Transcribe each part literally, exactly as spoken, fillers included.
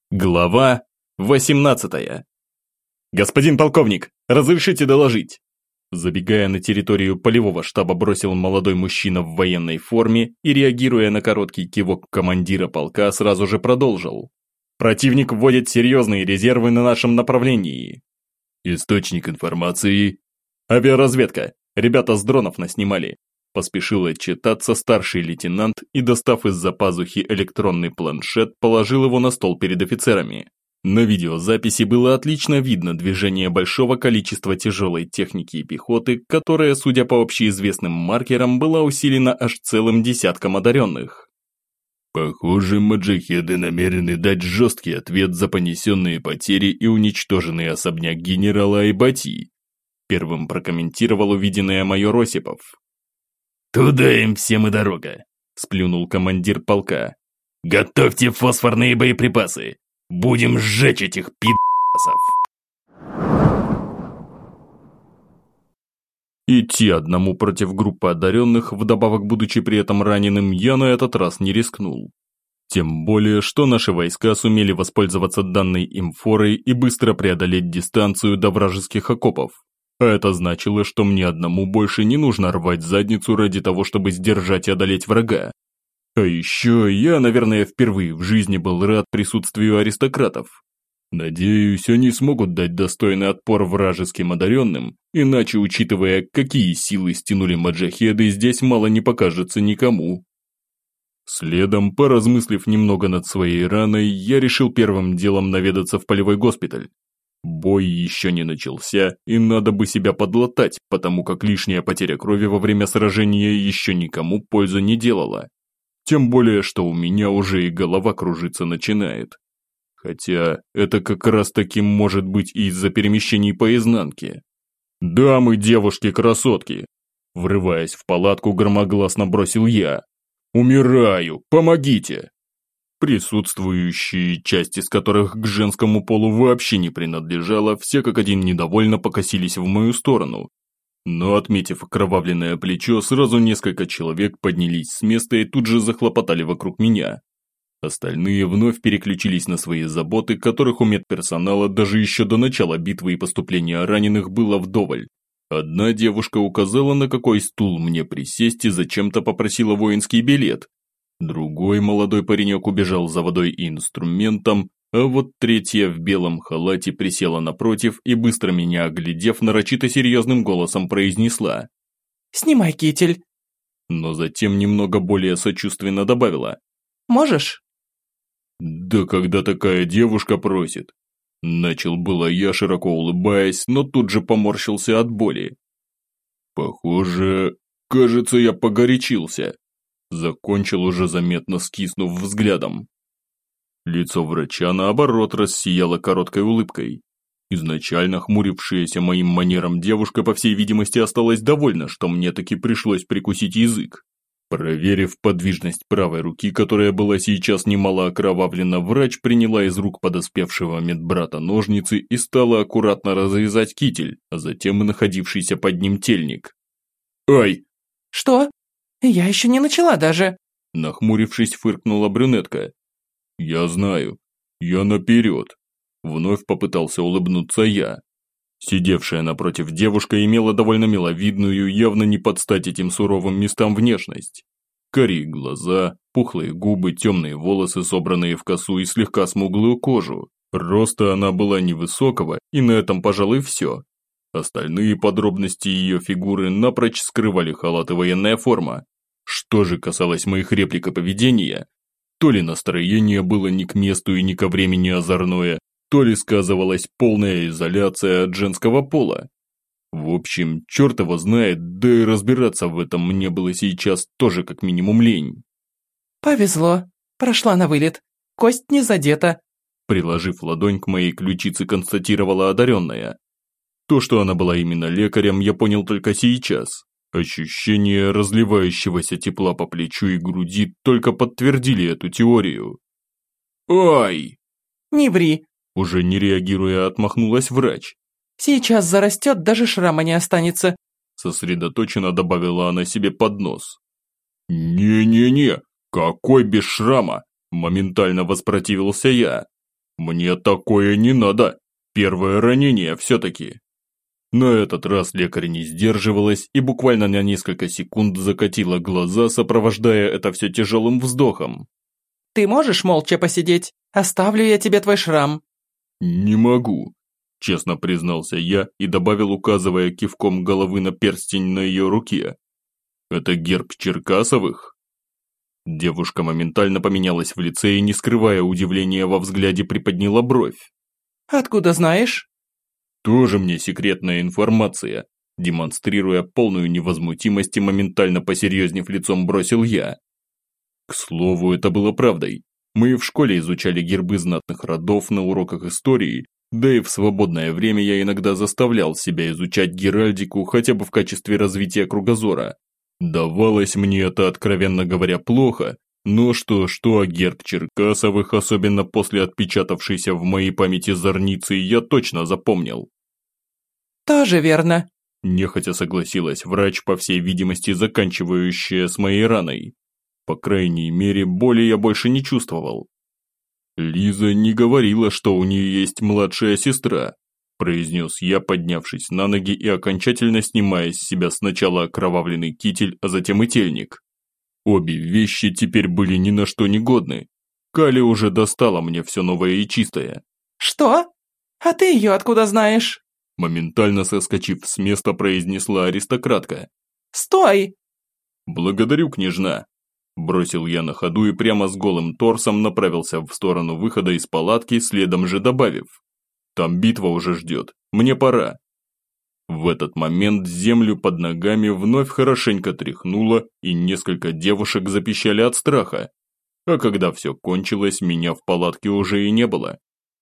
Глава восемнадцатая. «Господин полковник, разрешите доложить?» Забегая на территорию полевого штаба, бросил молодой мужчина в военной форме и, реагируя на короткий кивок командира полка, сразу же продолжил. «Противник вводит серьезные резервы на нашем направлении». «Источник информации?» «Авиаразведка. Ребята с дронов наснимали». Поспешил отчитаться старший лейтенант и, достав из-за пазухи электронный планшет, положил его на стол перед офицерами. На видеозаписи было отлично видно движение большого количества тяжелой техники и пехоты, которая, судя по общеизвестным маркерам, была усилена аж целым десятком одаренных. «Похоже, маджахеды намерены дать жесткий ответ за понесенные потери и уничтоженный особняк генерала Айбати», первым прокомментировал увиденное майор Осипов. «Туда им всем и дорога», – сплюнул командир полка. «Готовьте фосфорные боеприпасы. Будем сжечь этих пи***сов». Идти одному против группы одаренных, вдобавок будучи при этом раненым, я на этот раз не рискнул. Тем более, что наши войска сумели воспользоваться данной им форой и быстро преодолеть дистанцию до вражеских окопов. А это значило, что мне одному больше не нужно рвать задницу ради того, чтобы сдержать и одолеть врага. А еще я, наверное, впервые в жизни был рад присутствию аристократов. Надеюсь, они смогут дать достойный отпор вражеским одаренным, иначе, учитывая, какие силы стянули маджахеды, здесь мало не покажется никому. Следом, поразмыслив немного над своей раной, я решил первым делом наведаться в полевой госпиталь. Бой еще не начался, и надо бы себя подлатать, потому как лишняя потеря крови во время сражения еще никому пользы не делала. Тем более, что у меня уже и голова кружиться начинает. Хотя это как раз таки может быть и из-за перемещений по изнанке. «Дамы, девушки, красотки!» Врываясь в палатку, громогласно бросил я. «Умираю! Помогите!» Присутствующие, часть из которых к женскому полу вообще не принадлежала, все как один недовольно покосились в мою сторону. Но, отметив окровавленное плечо, сразу несколько человек поднялись с места и тут же захлопотали вокруг меня. Остальные вновь переключились на свои заботы, которых у медперсонала даже еще до начала битвы и поступления раненых было вдоволь. Одна девушка указала, на какой стул мне присесть, и зачем-то попросила воинский билет. Другой молодой паренек убежал за водой и инструментом, а вот третья в белом халате присела напротив и, быстро меня оглядев, нарочито серьезным голосом произнесла: «Снимай китель». Но затем немного более сочувственно добавила: «Можешь?» «Да когда такая девушка просит?» Начал было я, широко улыбаясь, но тут же поморщился от боли. «Похоже, кажется, я погорячился». Закончил, уже заметно скиснув взглядом. Лицо врача, наоборот, рассияло короткой улыбкой. Изначально хмурившаяся моим манерам девушка, по всей видимости, осталась довольна, что мне таки пришлось прикусить язык. Проверив подвижность правой руки, которая была сейчас немало окровавлена, врач приняла из рук подоспевшего медбрата ножницы и стала аккуратно разрезать китель, а затем и находившийся под ним тельник. «Ай!» «Что? Я еще не начала даже!» Нахмурившись, фыркнула брюнетка. «Я знаю. Я наперед!» Вновь попытался улыбнуться я. Сидевшая напротив девушка имела довольно миловидную, явно не под стать этим суровым местам внешность. Карие глаза, пухлые губы, темные волосы, собранные в косу, и слегка смуглую кожу. Роста она была невысокого, и на этом, пожалуй, все. Остальные подробности ее фигуры напрочь скрывали халат и военная форма. Что же касалось моих реплик и поведения, то ли настроение было не к месту и не ко времени озорное, то ли сказывалась полная изоляция от женского пола. В общем, черт его знает, да и разбираться в этом мне было сейчас тоже как минимум лень. «Повезло. Прошла на вылет. Кость не задета», приложив ладонь к моей ключице, констатировала одаренная. То, что она была именно лекарем, я понял только сейчас. Ощущение разливающегося тепла по плечу и груди только подтвердили эту теорию. «Ай!» «Не ври», уже не реагируя, отмахнулась врач. «Сейчас зарастет, даже шрама не останется», сосредоточенно добавила она себе под нос. «Не-не-не, какой без шрама?» Моментально воспротивился я. Мне такое не надо. Первое ранение все-таки. На этот раз лекарь не сдерживалась и буквально на несколько секунд закатила глаза, сопровождая это все тяжелым вздохом. Ты можешь молча посидеть? Оставлю я тебе твой шрам. Не могу, честно признался я и добавил, указывая кивком головы на перстень на ее руке. Это герб Черкасовых? Девушка моментально поменялась в лице и, не скрывая удивления во взгляде, приподняла бровь. Откуда знаешь? Тоже мне секретная информация. Демонстрируя полную невозмутимость и моментально посерьезнев лицом, бросил я. К слову, это было правдой. Мы в школе изучали гербы знатных родов на уроках истории, да и в свободное время я иногда заставлял себя изучать геральдику хотя бы в качестве развития кругозора. Давалось мне это, откровенно говоря, плохо, но что-что, а герб Черкасовых, особенно после отпечатавшейся в моей памяти зорницы, я точно запомнил. Тоже верно. Нехотя согласилась врач, по всей видимости, заканчивающая с моей раной. По крайней мере, боли я больше не чувствовал. Лиза не говорила, что у нее есть младшая сестра, произнес я, поднявшись на ноги и окончательно снимая с себя сначала окровавленный китель, а затем и тельник. Обе вещи теперь были ни на что не годны. Кали уже достала мне все новое и чистое. Что? А ты ее откуда знаешь? Моментально соскочив с места, произнесла аристократка. Стой! Благодарю, княжна. Бросил я на ходу и прямо с голым торсом направился в сторону выхода из палатки, следом же добавив. Там битва уже ждет, мне пора. В этот момент землю под ногами вновь хорошенько тряхнуло, и несколько девушек запищали от страха. А когда все кончилось, меня в палатке уже и не было.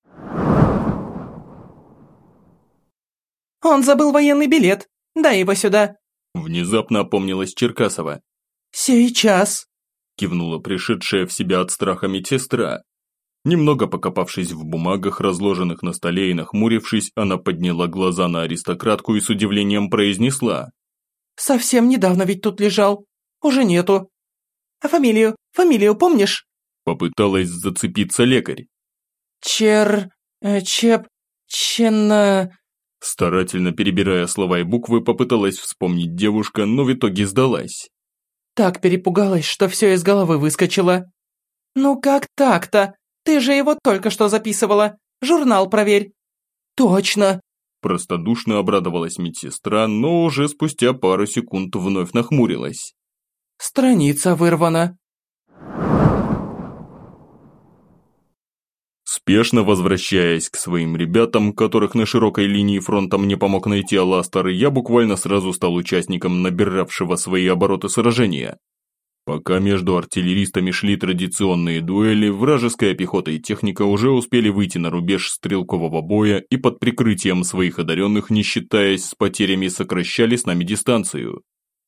Он забыл военный билет. Дай его сюда. Внезапно опомнилась Черкасова. Сейчас. Кивнула пришедшая в себя от страха медсестра. Немного покопавшись в бумагах, разложенных на столе, и нахмурившись, она подняла глаза на аристократку и с удивлением произнесла. Совсем недавно ведь тут лежал. Уже нету. А фамилию? Фамилию помнишь? Попыталась зацепиться лекарь. Чер... Э, чеп... Ченна... Старательно перебирая слова и буквы, попыталась вспомнить девушка, но в итоге сдалась. Так перепугалась, что все из головы выскочило. Ну как так-то? Ты же его только что записывала. Журнал проверь. Точно. Простодушно обрадовалась медсестра, но уже спустя пару секунд вновь нахмурилась. Страница вырвана. Спешно возвращаясь к своим ребятам, которых на широкой линии фронта мне помог найти Аластер, я буквально сразу стал участником набиравшего свои обороты сражения. Пока между артиллеристами шли традиционные дуэли, вражеская пехота и техника уже успели выйти на рубеж стрелкового боя и под прикрытием своих одаренных, не считаясь с потерями, сокращали с нами дистанцию.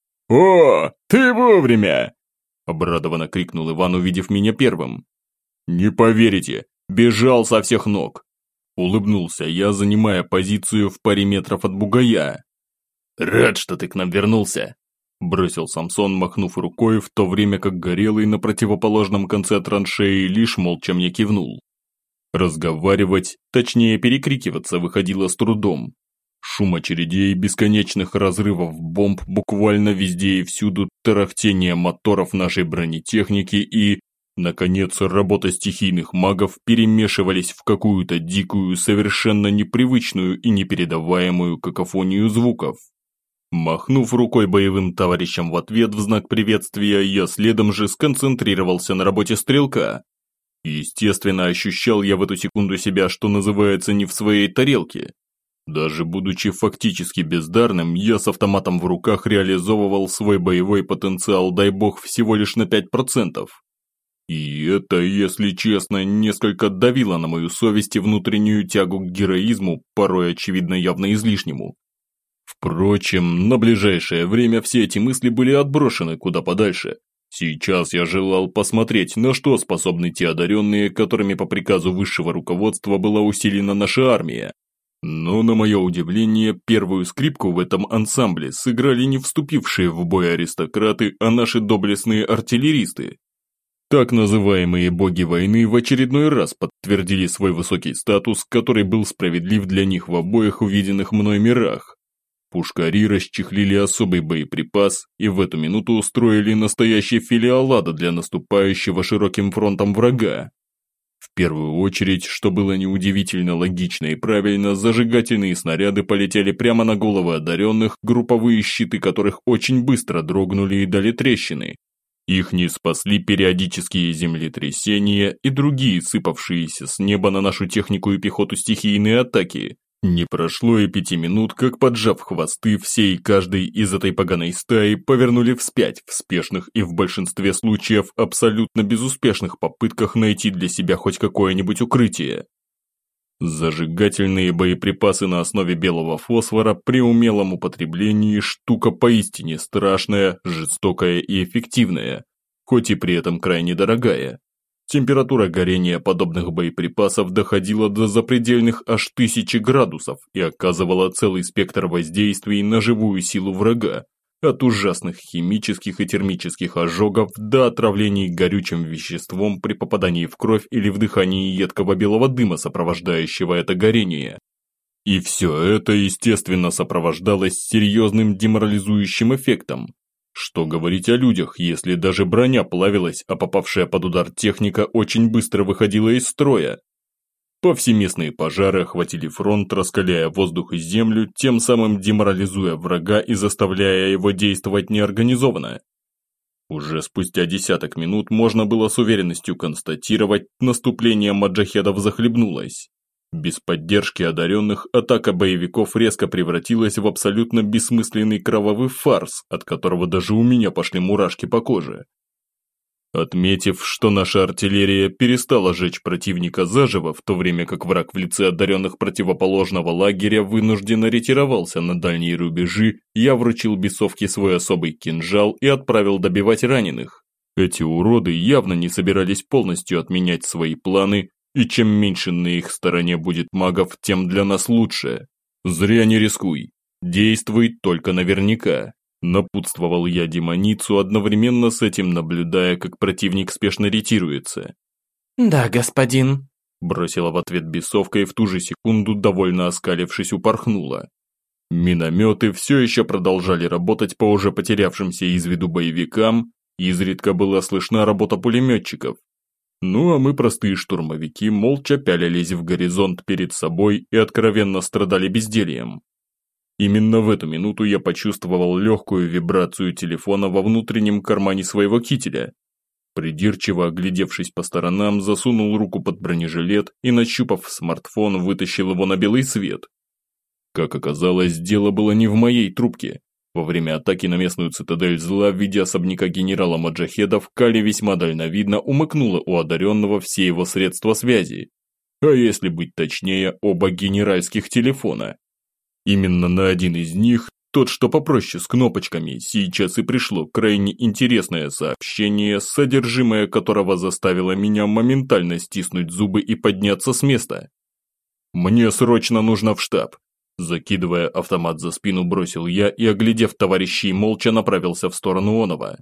«О, ты вовремя!» – обрадованно крикнул Иван, увидев меня первым. «Не поверите, бежал со всех ног!» – улыбнулся я, занимая позицию в паре метров от бугая. «Рад, что ты к нам вернулся!» – бросил Самсон, махнув рукой, в то время как Горелый на противоположном конце траншеи лишь молча мне кивнул. Разговаривать, точнее перекрикиваться, выходило с трудом. Шум очередей, бесконечных разрывов бомб буквально везде и всюду, тарахтение моторов нашей бронетехники и, наконец, работа стихийных магов перемешивались в какую-то дикую, совершенно непривычную и непередаваемую какофонию звуков. Махнув рукой боевым товарищам в ответ в знак приветствия, я следом же сконцентрировался на работе стрелка. Естественно, ощущал я в эту секунду себя, что называется, не в своей тарелке. Даже будучи фактически бездарным, я с автоматом в руках реализовывал свой боевой потенциал, дай бог, всего лишь на пять процентов. И это, если честно, несколько давило на мою совесть и внутреннюю тягу к героизму, порой очевидно явно излишнему. Впрочем, на ближайшее время все эти мысли были отброшены куда подальше. Сейчас я желал посмотреть, на что способны те одаренные, которыми по приказу высшего руководства была усилена наша армия. Но, на мое удивление, первую скрипку в этом ансамбле сыграли не вступившие в бой аристократы, а наши доблестные артиллеристы. Так называемые боги войны в очередной раз подтвердили свой высокий статус, который был справедлив для них в обоих увиденных мной мирах. Пушкари расчехлили особый боеприпас и в эту минуту устроили настоящий филиал ада для наступающего широким фронтом врага. В первую очередь, что было неудивительно логично и правильно, зажигательные снаряды полетели прямо на головы одаренных, групповые щиты которых очень быстро дрогнули и дали трещины. Их не спасли периодические землетрясения и другие сыпавшиеся с неба на нашу технику и пехоту стихийные атаки. Не прошло и пяти минут, как, поджав хвосты, все и каждый из этой поганой стаи повернули вспять в спешных и в большинстве случаев абсолютно безуспешных попытках найти для себя хоть какое-нибудь укрытие. Зажигательные боеприпасы на основе белого фосфора при умелом употреблении штука поистине страшная, жестокая и эффективная, хоть и при этом крайне дорогая. Температура горения подобных боеприпасов доходила до запредельных аж тысячи градусов и оказывала целый спектр воздействий на живую силу врага, от ужасных химических и термических ожогов до отравлений горючим веществом при попадании в кровь или вдыхании едкого белого дыма, сопровождающего это горение. И все это, естественно, сопровождалось серьезным деморализующим эффектом. Что говорить о людях, если даже броня плавилась, а попавшая под удар техника очень быстро выходила из строя? Повсеместные пожары охватили фронт, раскаляя воздух и землю, тем самым деморализуя врага и заставляя его действовать неорганизованно. Уже спустя десяток минут можно было с уверенностью констатировать, наступление маджахедов захлебнулось. Без поддержки одаренных атака боевиков резко превратилась в абсолютно бессмысленный кровавый фарс, от которого даже у меня пошли мурашки по коже. Отметив, что наша артиллерия перестала жечь противника заживо, в то время как враг в лице одаренных противоположного лагеря вынужденно ретировался на дальние рубежи, я вручил бесовке свой особый кинжал и отправил добивать раненых. Эти уроды явно не собирались полностью отменять свои планы, и чем меньше на их стороне будет магов, тем для нас лучше. Зря не рискуй. Действуй только наверняка. Напутствовал я демоницу, одновременно с этим наблюдая, как противник спешно ретируется. «Да, господин», – бросила в ответ бесовка и в ту же секунду, довольно оскалившись, упорхнула. Минометы все еще продолжали работать по уже потерявшимся из виду боевикам, изредка была слышна работа пулеметчиков. Ну а мы, простые штурмовики, молча пялились в горизонт перед собой и откровенно страдали бездельем. Именно в эту минуту я почувствовал легкую вибрацию телефона во внутреннем кармане своего кителя. Придирчиво оглядевшись по сторонам, засунул руку под бронежилет и, нащупав смартфон, вытащил его на белый свет. Как оказалось, дело было не в моей трубке. Во время атаки на местную цитадель зла в виде особняка генерала Маджахедов Кали весьма дальновидно умыкнула у одаренного все его средства связи. А если быть точнее, оба генеральских телефона. Именно на один из них, тот, что попроще с кнопочками, сейчас и пришло крайне интересное сообщение, содержимое которого заставило меня моментально стиснуть зубы и подняться с места. «Мне срочно нужно в штаб!» Закидывая автомат за спину, бросил я и, оглядев товарищей, молча направился в сторону Онова.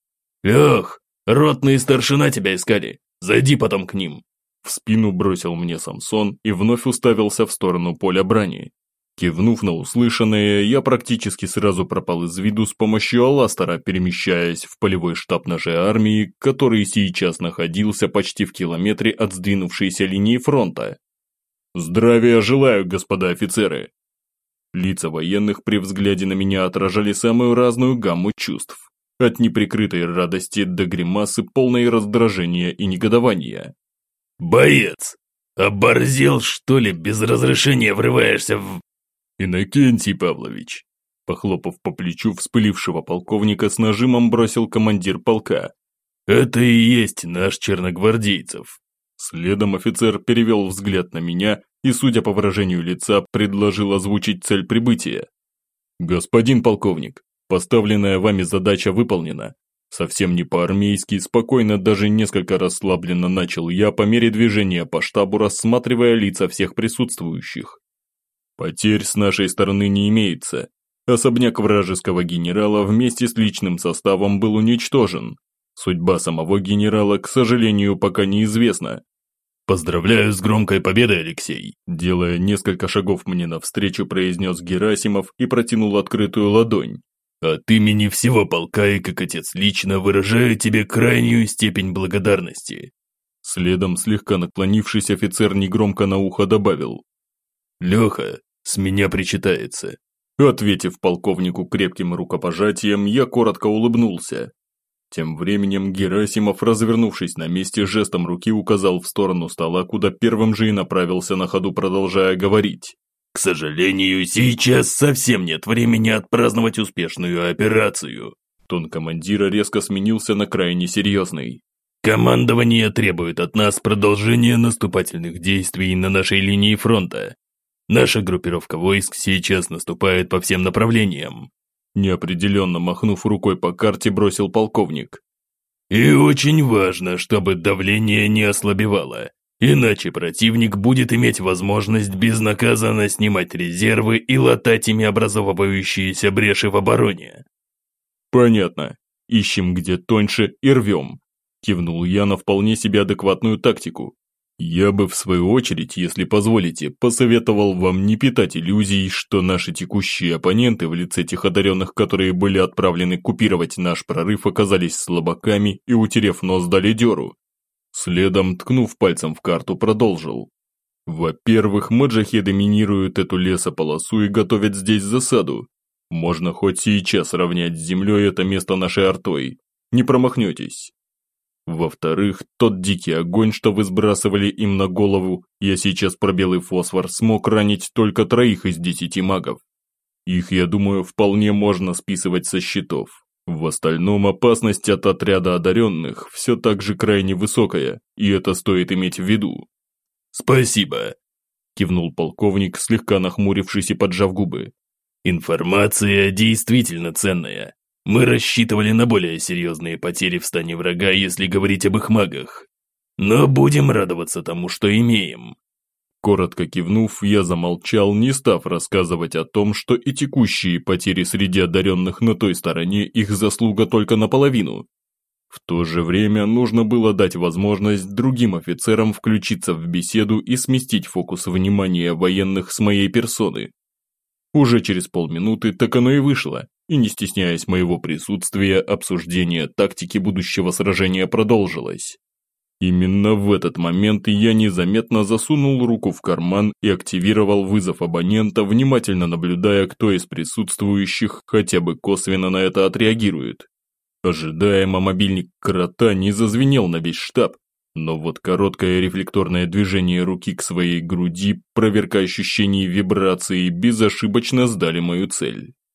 «Эх, ротный старшина тебя искали, зайди потом к ним!» В спину бросил мне Самсон и вновь уставился в сторону поля брани. Кивнув на услышанное, я практически сразу пропал из виду с помощью Аластера, перемещаясь в полевой штаб нашей армии, который сейчас находился почти в километре от сдвинувшейся линии фронта. «Здравия желаю, господа офицеры!» Лица военных при взгляде на меня отражали самую разную гамму чувств. От неприкрытой радости до гримасы полной раздражения и негодования. «Боец! Оборзел, что ли, без разрешения врываешься в...» «Иннокентий Павлович!» Похлопав по плечу вспылившего полковника, с нажимом бросил командир полка. «Это и есть наш черногвардейцев!» Следом офицер перевел взгляд на меня и, судя по выражению лица, предложил озвучить цель прибытия. «Господин полковник, поставленная вами задача выполнена». Совсем не по-армейски, спокойно, даже несколько расслабленно начал я по мере движения по штабу, рассматривая лица всех присутствующих. Потерь с нашей стороны не имеется. Особняк вражеского генерала вместе с личным составом был уничтожен. Судьба самого генерала, к сожалению, пока неизвестна. «Поздравляю с громкой победой, Алексей!» Делая несколько шагов мне навстречу, произнес Герасимов и протянул открытую ладонь. «От имени всего полка и как отец лично выражаю тебе крайнюю степень благодарности». Следом слегка наклонившись, офицер негромко на ухо добавил. «Леха, с меня причитается». Ответив полковнику крепким рукопожатием, я коротко улыбнулся. Тем временем Герасимов, развернувшись на месте, жестом руки указал в сторону стола, куда первым же и направился на ходу, продолжая говорить. «К сожалению, сейчас совсем нет времени отпраздновать успешную операцию». Тон командира резко сменился на крайне серьезный. «Командование требует от нас продолжения наступательных действий на нашей линии фронта. Наша группировка войск сейчас наступает по всем направлениям». Неопределенно махнув рукой по карте, бросил полковник. «И очень важно, чтобы давление не ослабевало, иначе противник будет иметь возможность безнаказанно снимать резервы и латать ими образовывающиеся бреши в обороне». «Понятно. Ищем где тоньше и рвем», – кивнул я на вполне себе адекватную тактику. Я бы, в свою очередь, если позволите, посоветовал вам не питать иллюзий, что наши текущие оппоненты в лице тех одаренных, которые были отправлены купировать наш прорыв, оказались слабаками и, утерев нос, дали дёру. Следом, ткнув пальцем в карту, продолжил. Во-первых, маджахеды минируют эту лесополосу и готовят здесь засаду. Можно хоть сейчас равнять с землей это место нашей артой. Не промахнетесь. Во-вторых, тот дикий огонь, что вы сбрасывали им на голову, я сейчас про белый фосфор, смог ранить только троих из десяти магов. Их, я думаю, вполне можно списывать со счетов. В остальном опасность от отряда одаренных все так же крайне высокая, и это стоит иметь в виду. «Спасибо», – кивнул полковник, слегка нахмурившись и поджав губы. «Информация действительно ценная. Мы рассчитывали на более серьезные потери в стане врага, если говорить об их магах. Но будем радоваться тому, что имеем». Коротко кивнув, я замолчал, не став рассказывать о том, что и текущие потери среди одаренных на той стороне их заслуга только наполовину. В то же время нужно было дать возможность другим офицерам включиться в беседу и сместить фокус внимания военных с моей персоны. Уже через полминуты так оно и вышло, и не стесняясь моего присутствия, обсуждение тактики будущего сражения продолжилось. Именно в этот момент я незаметно засунул руку в карман и активировал вызов абонента, внимательно наблюдая, кто из присутствующих хотя бы косвенно на это отреагирует. Ожидаемо мобильник крота не зазвенел на весь штаб, но вот короткое рефлекторное движение руки к своей груди, проверка ощущений вибрации, безошибочно сдали мою цель.